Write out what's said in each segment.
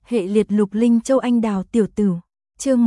Hệ liệt Lục Linh Châu Anh Đào Tiểu Tửu, chương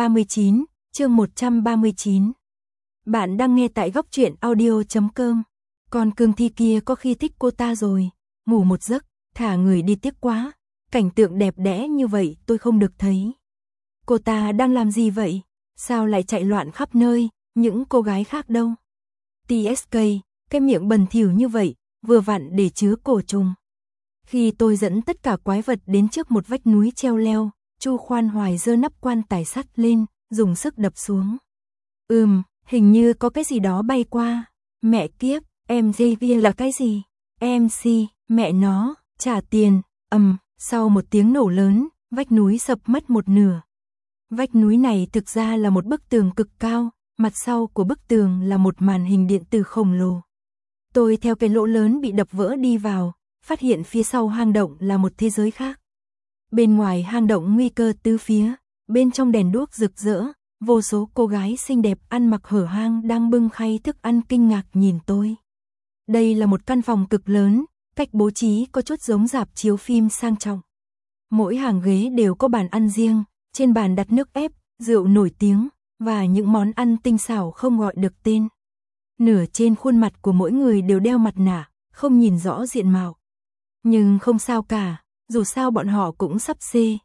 139. Bạn đang nghe tại góc truyện audio.com. Còn Cương Thi kia có khi thích cô ta rồi, ngủ một giấc, thả người đi tiếc quá. Cảnh tượng đẹp đẽ như vậy tôi không được thấy. Cô ta đang làm gì vậy? Sao lại chạy loạn khắp nơi, những cô gái khác đâu? TSK, cái miệng bẩn thỉu như vậy, vừa vặn để chứa cổ trùng. Khi tôi dẫn tất cả quái vật đến trước một vách núi treo leo, Chu Khoan Hoài giơ nắp quan tài sắt lên, dùng sức đập xuống. Hình như có cái gì đó bay qua. Mẹ kiếp, MJV là cái gì? MC, mẹ nó, trả tiền. Sau một tiếng nổ lớn, vách núi sập mất một nửa. Vách núi này thực ra là một bức tường cực cao, mặt sau của bức tường là một màn hình điện tử khổng lồ. Tôi theo cái lỗ lớn bị đập vỡ đi vào, phát hiện phía sau hang động là một thế giới khác. Bên ngoài hang động nguy cơ tứ phía, bên trong đèn đuốc rực rỡ, vô số cô gái xinh đẹp ăn mặc hở hang đang bưng khay thức ăn kinh ngạc nhìn tôi. Đây là một căn phòng cực lớn, cách bố trí có chút giống rạp chiếu phim sang trọng. Mỗi hàng ghế đều có bàn ăn riêng, trên bàn đặt nước ép, rượu nổi tiếng, và những món ăn tinh xảo không gọi được tên. Nửa trên khuôn mặt của mỗi người đều đeo mặt nạ, không nhìn rõ diện mạo. Nhưng không sao cả, dù sao bọn họ cũng sắp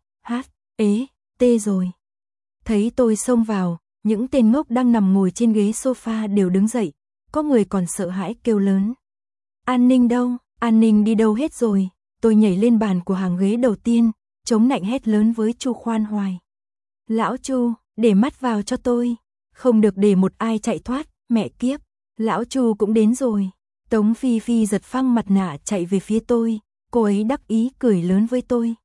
CHT rồi. Thấy tôi xông vào, những tên ngốc đang nằm ngồi trên ghế sofa đều đứng dậy, có người còn sợ hãi kêu lớn. An ninh đâu? An ninh đi đâu hết rồi? Tôi nhảy lên bàn của hàng ghế đầu tiên, chống nạnh hét lớn với Chu Khoan Hoài. Lão Chu, để mắt vào cho tôi, không được để một ai chạy thoát, mẹ kiếp. Lão Chu cũng đến rồi. Tống Phi Phi giật phăng mặt nạ chạy về phía tôi, cô ấy đắc ý cười lớn với tôi.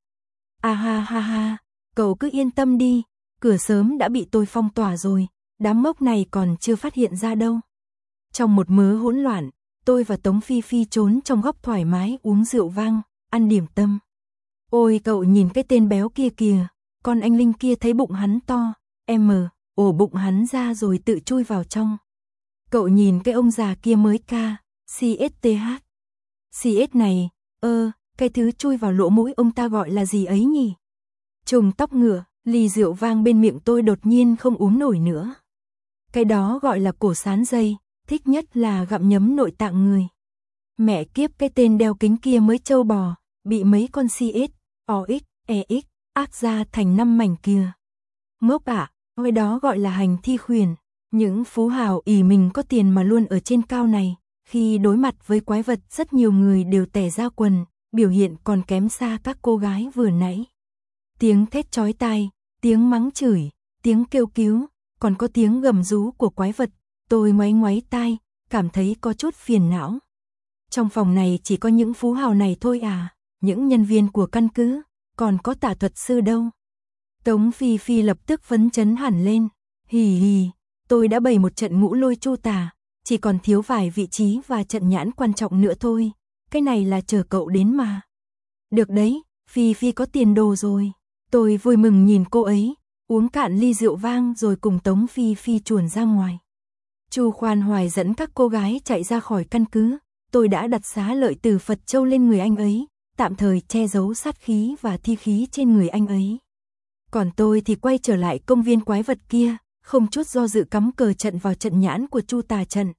Ha, cậu cứ yên tâm đi, cửa sớm đã bị tôi phong tỏa rồi, đám ngốc này còn chưa phát hiện ra đâu. Trong một mớ hỗn loạn, tôi và Tống Phi Phi trốn trong góc thoải mái uống rượu vang, ăn điểm tâm. Ôi cậu nhìn cái tên béo kia kìa, con anh Linh kia thấy bụng hắn to, ổ bụng hắn ra rồi tự chui vào trong. Cậu nhìn cái ông già kia mới CSTH. CS này, cái thứ chui vào lỗ mũi ông ta gọi là gì ấy nhỉ? Trùng tóc ngựa, ly rượu vang bên miệng tôi đột nhiên không uống nổi nữa. Cái đó gọi là cổ sán dây, thích nhất là gặm nhấm nội tạng người. Mẹ kiếp cái tên đeo kính kia mới trâu bò, bị mấy con CS, OX, EX, ác ra thành 5 mảnh kia. Ngốc ạ, cái đó gọi là hành thi khuyển. Những phú hào ỷ mình có tiền mà luôn ở trên cao này, khi đối mặt với quái vật rất nhiều người đều tẻ ra quần, biểu hiện còn kém xa các cô gái vừa nãy. Tiếng thét chói tai, tiếng mắng chửi, tiếng kêu cứu, còn có tiếng gầm rú của quái vật, tôi ngoáy tai, cảm thấy có chút phiền não. Trong phòng này chỉ có những phú hào này thôi à, những nhân viên của căn cứ, còn có tà thuật sư đâu. Tống Phi Phi lập tức phấn chấn hẳn lên, hì. Tôi đã bày một trận ngũ lôi chu tà, chỉ còn thiếu vài vị trí và trận nhãn quan trọng nữa thôi, cái này là chờ cậu đến mà. Được đấy, Phi Phi có tiền đồ rồi. Tôi vui mừng nhìn cô ấy, uống cạn ly rượu vang rồi cùng Tống Phi Phi chuồn ra ngoài. Chu Khoan Hoài dẫn các cô gái chạy ra khỏi căn cứ, tôi đã đặt xá lợi từ Phật Châu lên người anh ấy, tạm thời che giấu sát khí và thi khí trên người anh ấy. Còn tôi thì quay trở lại công viên quái vật kia, không chút do dự cắm cờ trận vào trận nhãn của Chu tà trận.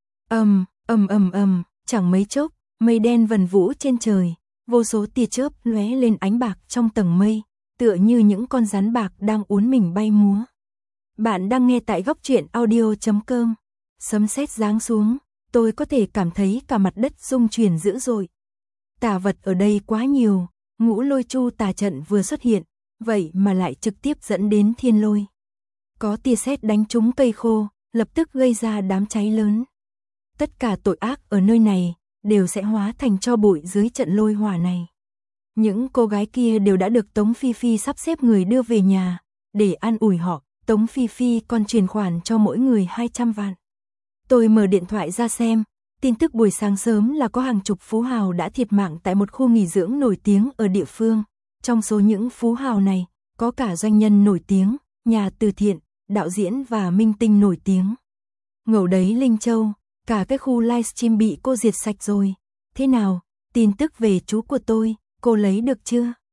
Chẳng mấy chốc, mây đen vần vũ trên trời, vô số tia chớp lóe lên ánh bạc trong tầng mây, tựa như những con rắn bạc đang uốn mình bay múa. Bạn đang nghe tại góc truyện audio.com. Sấm sét giáng xuống, tôi có thể cảm thấy cả mặt đất rung chuyển dữ dội. Tà vật ở đây quá nhiều, ngũ lôi chu tà trận vừa xuất hiện, vậy mà lại trực tiếp dẫn đến thiên lôi. Có tia sét đánh trúng cây khô, lập tức gây ra đám cháy lớn. Tất cả tội ác ở nơi này đều sẽ hóa thành tro bụi dưới trận lôi hỏa này. Những cô gái kia đều đã được Tống Phi Phi sắp xếp người đưa về nhà, để an ủi họ, Tống Phi Phi còn truyền khoản cho mỗi người 200 vạn. Tôi mở điện thoại ra xem, tin tức buổi sáng sớm là có hàng chục phú hào đã thiệt mạng tại một khu nghỉ dưỡng nổi tiếng ở địa phương. Trong số những phú hào này, có cả doanh nhân nổi tiếng, nhà từ thiện, đạo diễn và minh tinh nổi tiếng. Ngầu đấy Linh Châu, cả cái khu livestream bị cô diệt sạch rồi. Thế nào, tin tức về chú của tôi, cô lấy được chưa?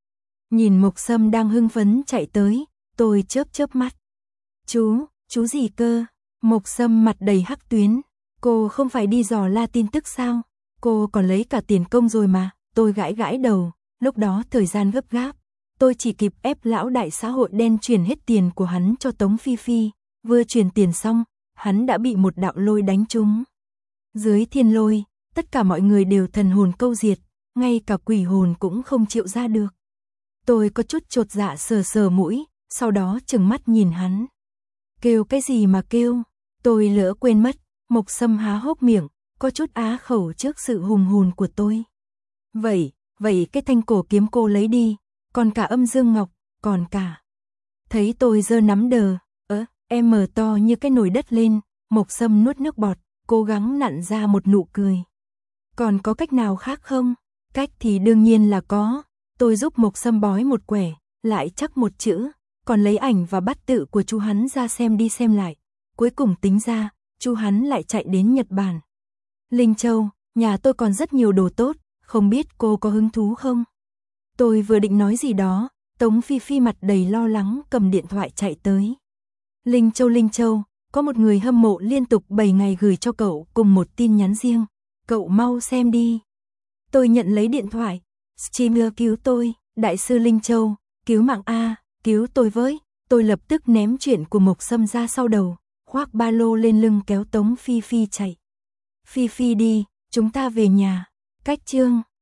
Nhìn Mộc Sâm đang hưng phấn chạy tới, tôi chớp chớp mắt. Chú gì cơ? Mộc Sâm mặt đầy hắc tuyến. Cô không phải đi dò la tin tức sao? Cô còn lấy cả tiền công rồi mà. Tôi gãi gãi đầu, lúc đó thời gian gấp gáp. Tôi chỉ kịp ép lão đại xã hội đen chuyển hết tiền của hắn cho Tống Phi Phi. Vừa chuyển tiền xong, hắn đã bị một đạo lôi đánh trúng. Dưới thiên lôi, tất cả mọi người đều thần hồn câu diệt, ngay cả quỷ hồn cũng không chịu ra được. Tôi có chút chột dạ sờ sờ mũi, sau đó trừng mắt nhìn hắn. Kêu cái gì mà kêu? Tôi lỡ quên mất. Mộc Sâm há hốc miệng, có chút á khẩu trước sự hùng hồn của tôi. Vậy cái thanh cổ kiếm cô lấy đi, còn cả âm dương ngọc, còn cả. Thấy tôi giơ nắm đờ, em mở to như cái nồi đất lên, Mộc Sâm nuốt nước bọt, cố gắng nặn ra một nụ cười. Còn có cách nào khác không? Cách thì đương nhiên là có. Tôi giúp Mộc Sâm bói một quẻ, lại chắc một chữ, còn lấy ảnh và bát tự của chú hắn ra xem đi xem lại. Cuối cùng tính ra, chú hắn lại chạy đến Nhật Bản. Linh Châu, nhà tôi còn rất nhiều đồ tốt, không biết cô có hứng thú không? Tôi vừa định nói gì đó, Tống Phi Phi mặt đầy lo lắng cầm điện thoại chạy tới. Linh Châu, có một người hâm mộ liên tục 7 ngày gửi cho cậu cùng một tin nhắn riêng. Cậu mau xem đi. Tôi nhận lấy điện thoại. Streamer cứu tôi, đại sư Linh Châu, cứu mạng A, cứu tôi với. Tôi lập tức ném chuyện của Mộc Sâm ra sau đầu, khoác ba lô lên lưng kéo Tống Phi Phi chạy. Phi Phi đi, chúng ta về nhà. Cách chương